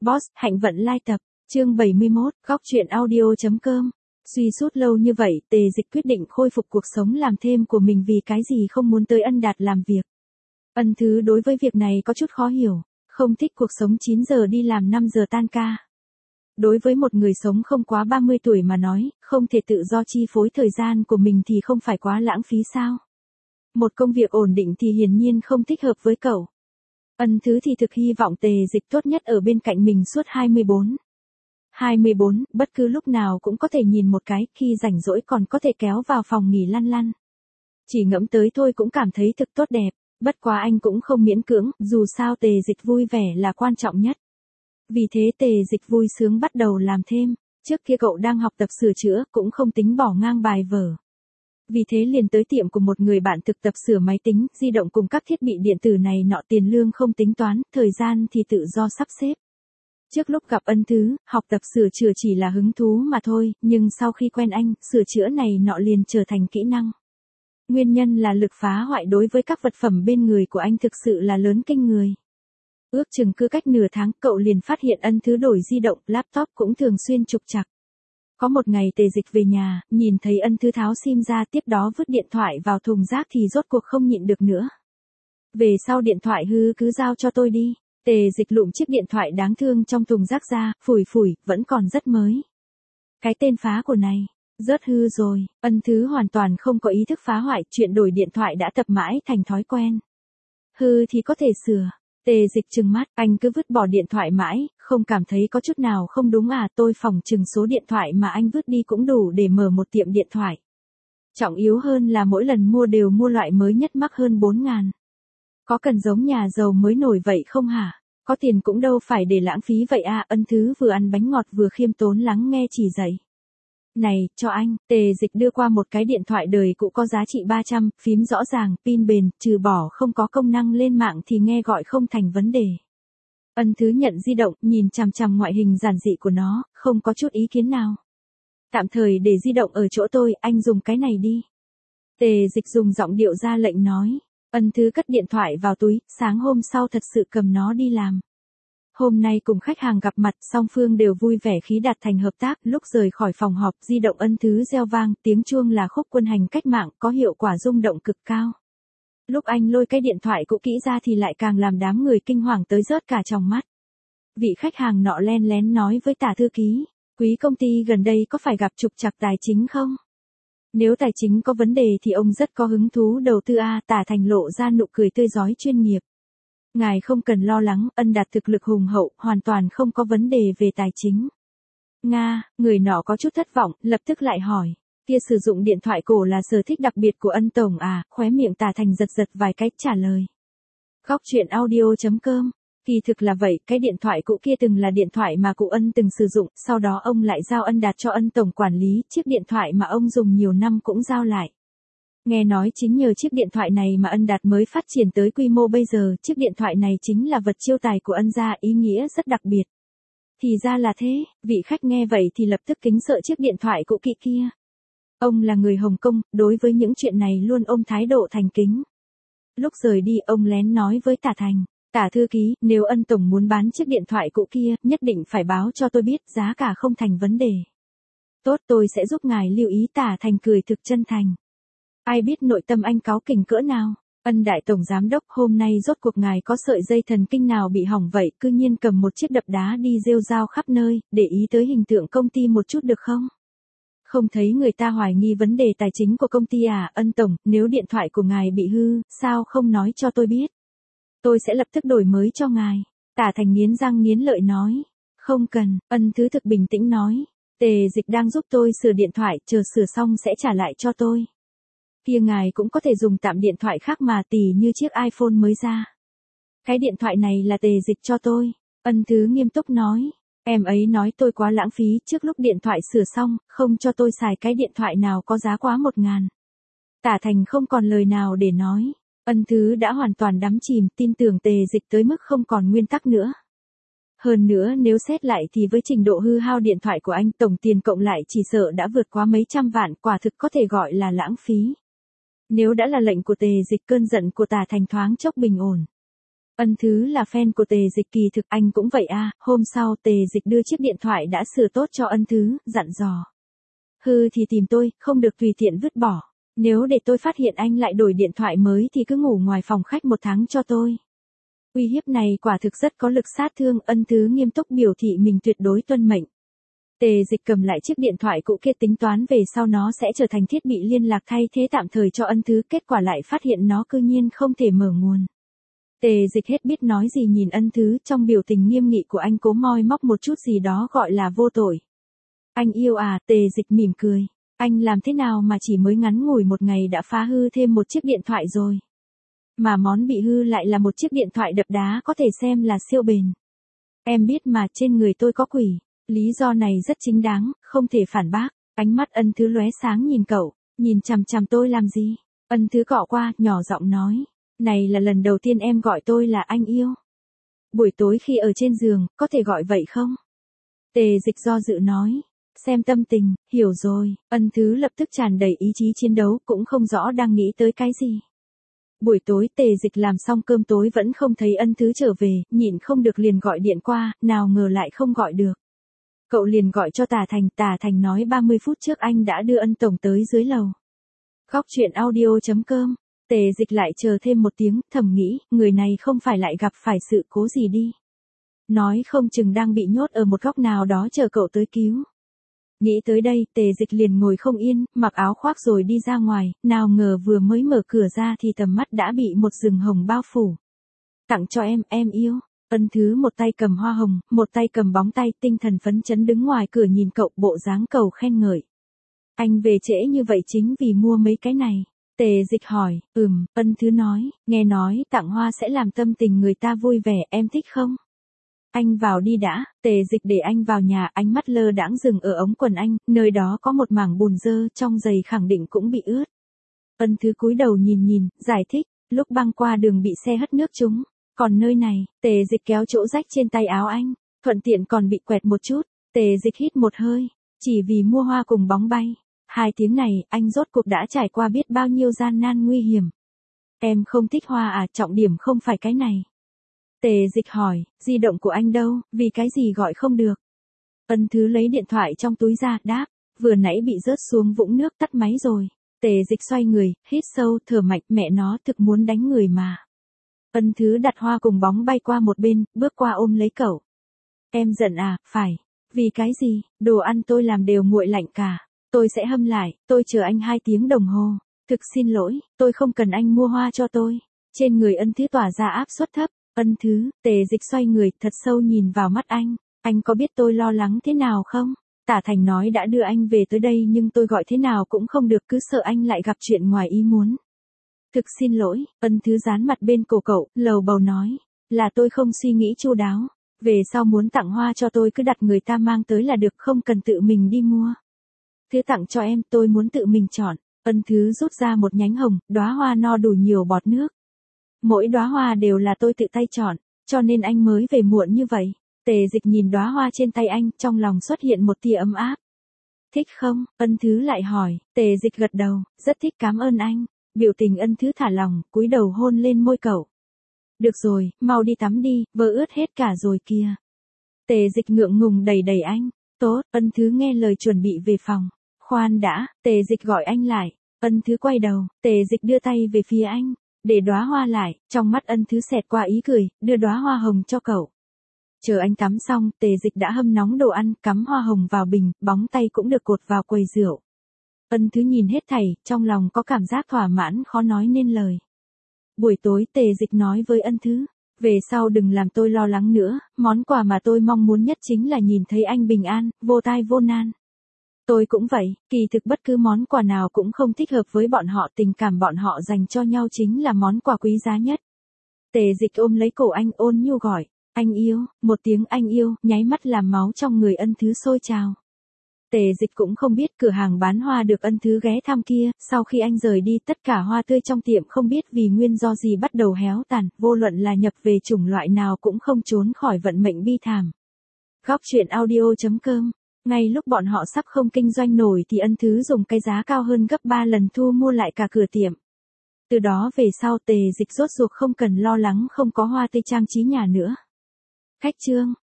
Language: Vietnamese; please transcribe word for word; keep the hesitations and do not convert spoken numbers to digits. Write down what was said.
Boss, Hạnh Vận lai tập, chương bảy mươi mốt, góc truyện audio.com. Suy sút lâu như vậy, Tề Dịch quyết định khôi phục cuộc sống làm thêm của mình vì cái gì không muốn tới Ân Đạt làm việc. Ân Thứ đối với việc này có chút khó hiểu, không thích cuộc sống chín giờ đi làm năm giờ tan ca. Đối với một người sống không quá ba mươi tuổi mà nói, không thể tự do chi phối thời gian của mình thì không phải quá lãng phí sao? Một công việc ổn định thì hiển nhiên không thích hợp với cậu. Ân Thứ thì thực hy vọng Tề Dịch tốt nhất ở bên cạnh mình suốt hai mươi bốn. hai mươi bốn, bất cứ lúc nào cũng có thể nhìn một cái, khi rảnh rỗi còn có thể kéo vào phòng nghỉ lăn lăn. Chỉ ngẫm tới thôi cũng cảm thấy thực tốt đẹp, bất quá anh cũng không miễn cưỡng, dù sao Tề Dịch vui vẻ là quan trọng nhất. Vì thế Tề Dịch vui sướng bắt đầu làm thêm, trước kia cậu đang học tập sửa chữa, cũng không tính bỏ ngang bài vở. Vì thế liền tới tiệm của một người bạn thực tập sửa máy tính, di động cùng các thiết bị điện tử này nọ, tiền lương không tính toán, thời gian thì tự do sắp xếp. Trước lúc gặp Ân Thứ, học tập sửa chữa chỉ là hứng thú mà thôi, nhưng sau khi quen anh, sửa chữa này nọ liền trở thành kỹ năng. Nguyên nhân là lực phá hoại đối với các vật phẩm bên người của anh thực sự là lớn kinh người. Ước chừng cứ cách nửa tháng, cậu liền phát hiện Ân Thứ đổi di động, laptop cũng thường xuyên trục trặc. Có một ngày Tề Dịch về nhà, nhìn thấy Ân Thứ tháo sim ra, tiếp đó vứt điện thoại vào thùng rác thì rốt cuộc không nhịn được nữa. Về sau điện thoại hư cứ giao cho tôi đi. Tề Dịch lụm chiếc điện thoại đáng thương trong thùng rác ra, phủi phủi, vẫn còn rất mới. Cái tên phá của này, rớt hư rồi. Ân Thứ hoàn toàn không có ý thức phá hoại, chuyện đổi điện thoại đã tập mãi thành thói quen. Hư thì có thể sửa. Tề Dịch trừng mắt, anh cứ vứt bỏ điện thoại mãi, không cảm thấy có chút nào không đúng à? Tôi phỏng chừng số điện thoại mà anh vứt đi cũng đủ để mở một tiệm điện thoại. Trọng yếu hơn là mỗi lần mua đều mua loại mới nhất mắc hơn bốn ngàn. Có cần giống nhà giàu mới nổi vậy không hả? Có tiền cũng đâu phải để lãng phí vậy à? Ân Thứ vừa ăn bánh ngọt vừa khiêm tốn lắng nghe chỉ dạy. Này, cho anh. Tề Dịch đưa qua một cái điện thoại đời cũ có giá trị ba trăm, phím rõ ràng, pin bền, trừ bỏ không có công năng lên mạng thì nghe gọi không thành vấn đề. Ân Thứ nhận di động, nhìn chằm chằm ngoại hình giản dị của nó, không có chút ý kiến nào. Tạm thời để di động ở chỗ tôi, anh dùng cái này đi. Tề Dịch dùng giọng điệu ra lệnh nói. Ân Thứ cất điện thoại vào túi, sáng hôm sau thật sự cầm nó đi làm. Hôm nay cùng khách hàng gặp mặt, song phương đều vui vẻ khí đạt thành hợp tác. Lúc rời khỏi phòng họp, di động Ân Thứ reo vang, tiếng chuông là khúc quân hành cách mạng, có hiệu quả rung động cực cao. Lúc anh lôi cái điện thoại cũ kỹ ra thì lại càng làm đám người kinh hoàng tới rớt cả tròng mắt. Vị khách hàng nọ len lén nói với Tả thư ký, quý công ty gần đây có phải gặp trục trặc tài chính không? Nếu tài chính có vấn đề thì ông rất có hứng thú đầu tư a. Tả Thành lộ ra nụ cười tươi rói chuyên nghiệp. Ngài không cần lo lắng, Ân Đạt thực lực hùng hậu, hoàn toàn không có vấn đề về tài chính. Nga, người nọ có chút thất vọng, lập tức lại hỏi. Kia sử dụng điện thoại cổ là sở thích đặc biệt của Ân Tổng à? Khóe miệng Tả Thành giật giật vài cách trả lời. Góc truyện audio.com. Kỳ thực là vậy, cái điện thoại cũ kia từng là điện thoại mà cụ Ân từng sử dụng, sau đó ông lại giao Ân Đạt cho Ân Tổng quản lý, chiếc điện thoại mà ông dùng nhiều năm cũng giao lại. Nghe nói chính nhờ chiếc điện thoại này mà Ân Đạt mới phát triển tới quy mô bây giờ, chiếc điện thoại này chính là vật chiêu tài của Ân gia, ý nghĩa rất đặc biệt. Thì ra là thế, vị khách nghe vậy thì lập tức kính sợ chiếc điện thoại cũ kỹ kia. Ông là người Hồng Kông, đối với những chuyện này luôn ôm thái độ thành kính. Lúc rời đi ông lén nói với Tả Thành. Tả thư ký, nếu Ân Tổng muốn bán chiếc điện thoại cũ kia, nhất định phải báo cho tôi biết, giá cả không thành vấn đề. Tốt, tôi sẽ giúp ngài lưu ý. Tả Thành cười thực chân thành. Ai biết nội tâm anh cáu kỉnh cỡ nào. Ân Đại Tổng Giám Đốc, hôm nay rốt cuộc ngài có sợi dây thần kinh nào bị hỏng vậy, cư nhiên cầm một chiếc đập đá đi rêu rao khắp nơi, để ý tới hình tượng công ty một chút được không? Không thấy người ta hoài nghi vấn đề tài chính của công ty à? Ân Tổng, nếu điện thoại của ngài bị hư, sao không nói cho tôi biết? Tôi sẽ lập tức đổi mới cho ngài. Tả Thành nghiến răng nghiến lợi nói. Không cần. Ân Thứ thực bình tĩnh nói. Tề Dịch đang giúp tôi sửa điện thoại, chờ sửa xong sẽ trả lại cho tôi. Kia ngài cũng có thể dùng tạm điện thoại khác mà, tỉ như chiếc iPhone mới ra. Cái điện thoại này là Tề Dịch cho tôi. Ân Thứ nghiêm túc nói. Em ấy nói tôi quá lãng phí, trước lúc điện thoại sửa xong, không cho tôi xài cái điện thoại nào có giá quá một ngàn. Tả Thành không còn lời nào để nói. Ân Thứ đã hoàn toàn đắm chìm, tin tưởng Tề Dịch tới mức không còn nguyên tắc nữa. Hơn nữa nếu xét lại thì với trình độ hư hao điện thoại của anh, tổng tiền cộng lại chỉ sợ đã vượt quá mấy trăm vạn, quả thực có thể gọi là lãng phí. Nếu đã là lệnh của Tề Dịch, cơn giận của Tả Thành thoáng chốc bình ổn. Ân Thứ là fan của Tề Dịch, kỳ thực anh cũng vậy à. Hôm sau Tề Dịch đưa chiếc điện thoại đã sửa tốt cho Ân Thứ, dặn dò. Hư thì tìm tôi, không được tùy tiện vứt bỏ. Nếu để tôi phát hiện anh lại đổi điện thoại mới thì cứ ngủ ngoài phòng khách một tháng cho tôi. Uy hiếp này quả thực rất có lực sát thương. Ân Thứ nghiêm túc biểu thị mình tuyệt đối tuân mệnh. Tề Dịch cầm lại chiếc điện thoại cũ kia tính toán về sau nó sẽ trở thành thiết bị liên lạc thay thế tạm thời cho Ân Thứ, kết quả lại phát hiện nó cư nhiên không thể mở nguồn. Tề Dịch hết biết nói gì, nhìn Ân Thứ trong biểu tình nghiêm nghị của anh cố moi móc một chút gì đó gọi là vô tội. Anh yêu à? Tề Dịch mỉm cười. Anh làm thế nào mà chỉ mới ngắn ngủi một ngày đã phá hư thêm một chiếc điện thoại rồi? Mà món bị hư lại là một chiếc điện thoại đập đá có thể xem là siêu bền. Em biết mà, trên người tôi có quỷ. Lý do này rất chính đáng, không thể phản bác. Ánh mắt Ân Thứ lóe sáng nhìn cậu, nhìn chằm chằm tôi làm gì? Ân Thứ cọ qua, nhỏ giọng nói. Này là lần đầu tiên em gọi tôi là anh yêu. Buổi tối khi ở trên giường, có thể gọi vậy không? Tề Dịch do dự nói. Xem tâm tình, hiểu rồi. Ân Thứ lập tức tràn đầy ý chí chiến đấu, cũng không rõ đang nghĩ tới cái gì. Buổi tối Tề Dịch làm xong cơm tối vẫn không thấy Ân Thứ trở về, nhịn không được liền gọi điện qua, nào ngờ lại không gọi được. Cậu liền gọi cho Tả Thành, Tả Thành nói ba mươi phút trước anh đã đưa Ân tổng tới dưới lầu. Góc truyện audio chấm com. Tề Dịch lại chờ thêm một tiếng, thầm nghĩ, người này không phải lại gặp phải sự cố gì đi. Nói không chừng đang bị nhốt ở một góc nào đó chờ cậu tới cứu. Nghĩ tới đây, Tề Dịch liền ngồi không yên, mặc áo khoác rồi đi ra ngoài, nào ngờ vừa mới mở cửa ra thì tầm mắt đã bị một rừng hồng bao phủ. Tặng cho em, em yêu. Ân Thứ một tay cầm hoa hồng, một tay cầm bóng tay, tinh thần phấn chấn đứng ngoài cửa nhìn cậu, bộ dáng cầu khen ngợi. Anh về trễ như vậy chính vì mua mấy cái này. Tề Dịch hỏi. Ừm, Ân Thứ nói, nghe nói tặng hoa sẽ làm tâm tình người ta vui vẻ, em thích không? Anh vào đi đã. Tề Dịch để anh vào nhà, ánh mắt lơ đãng dừng ở ống quần anh, nơi đó có một mảng bùn dơ, trong giày khẳng định cũng bị ướt. Ân Thứ cúi đầu nhìn nhìn, giải thích, lúc băng qua đường bị xe hất nước trúng. Còn nơi này, Tề Dịch kéo chỗ rách trên tay áo anh, thuận tiện còn bị quẹt một chút. Tề Dịch hít một hơi, chỉ vì mua hoa cùng bóng bay. Hai tiếng này, anh rốt cuộc đã trải qua biết bao nhiêu gian nan nguy hiểm. Em không thích hoa à? Trọng điểm không phải cái này. Tề Dịch hỏi, di động của anh đâu, vì cái gì gọi không được? Ân Thứ lấy điện thoại trong túi ra, đáp, vừa nãy bị rớt xuống vũng nước, tắt máy rồi. Tề Dịch xoay người, hít sâu, thở mạnh, mẹ nó thực muốn đánh người mà. Ân Thứ đặt hoa cùng bóng bay qua một bên, bước qua ôm lấy cậu. Em giận à? Phải. Vì cái gì? Đồ ăn tôi làm đều nguội lạnh cả. Tôi sẽ hâm lại, tôi chờ anh hai tiếng đồng hồ. Thực xin lỗi, tôi không cần anh mua hoa cho tôi. Trên người Ân Thứ tỏa ra áp suất thấp. Ân Thứ, Tề Dịch xoay người, thật sâu nhìn vào mắt anh. Anh có biết tôi lo lắng thế nào không? Tả Thành nói đã đưa anh về tới đây nhưng tôi gọi thế nào cũng không được, cứ sợ anh lại gặp chuyện ngoài ý muốn. Thực xin lỗi. Ân Thứ dán mặt bên cổ cậu, lầu bầu nói. Là tôi không suy nghĩ chu đáo. Về sau muốn tặng hoa cho tôi cứ đặt người ta mang tới là được, không cần tự mình đi mua. Thứ tặng cho em, tôi muốn tự mình chọn. Ân Thứ rút ra một nhánh hồng, đóa hoa no đủ nhiều bọt nước. Mỗi đóa hoa đều là tôi tự tay chọn, cho nên anh mới về muộn như vậy. Tề Dịch nhìn đóa hoa trên tay anh, trong lòng xuất hiện một tia ấm áp. Thích không? Ân Thứ lại hỏi. Tề Dịch gật đầu, rất thích, cảm ơn anh. Biểu tình Ân Thứ thả lỏng, cúi đầu hôn lên môi cậu. Được rồi, mau đi tắm đi, vớ ướt hết cả rồi kìa. Tề Dịch ngượng ngùng đẩy đẩy anh. Tốt. Ân Thứ nghe lời chuẩn bị về phòng. Khoan đã. Tề Dịch gọi anh lại. Ân Thứ quay đầu, Tề Dịch đưa tay về phía anh. Để đóa hoa lại, trong mắt Ân Thứ xẹt qua ý cười, đưa đóa hoa hồng cho cậu. Chờ anh tắm xong, Tề Dịch đã hâm nóng đồ ăn, cắm hoa hồng vào bình, bóng tay cũng được cột vào quầy rượu. Ân Thứ nhìn hết thảy, trong lòng có cảm giác thỏa mãn khó nói nên lời. Buổi tối Tề Dịch nói với Ân Thứ, về sau đừng làm tôi lo lắng nữa, món quà mà tôi mong muốn nhất chính là nhìn thấy anh bình an, vô tai vô nan. Tôi cũng vậy, kỳ thực bất cứ món quà nào cũng không thích hợp với bọn họ, tình cảm bọn họ dành cho nhau chính là món quà quý giá nhất. Tề Dịch ôm lấy cổ anh, ôn nhu gọi, anh yêu. Một tiếng anh yêu, nháy mắt làm máu trong người Ân Thứ sôi trào. Tề Dịch cũng không biết cửa hàng bán hoa được Ân Thứ ghé thăm kia, sau khi anh rời đi tất cả hoa tươi trong tiệm không biết vì nguyên do gì bắt đầu héo tàn, vô luận là nhập về chủng loại nào cũng không trốn khỏi vận mệnh bi thảm. Góc truyện audio chấm com. Ngay lúc bọn họ sắp không kinh doanh nổi thì Ân Thứ dùng cái giá cao hơn gấp ba lần thu mua lại cả cửa tiệm. Từ đó về sau Tề Dịch rốt ruột không cần lo lắng không có hoa tươi trang trí nhà nữa. Khách trương,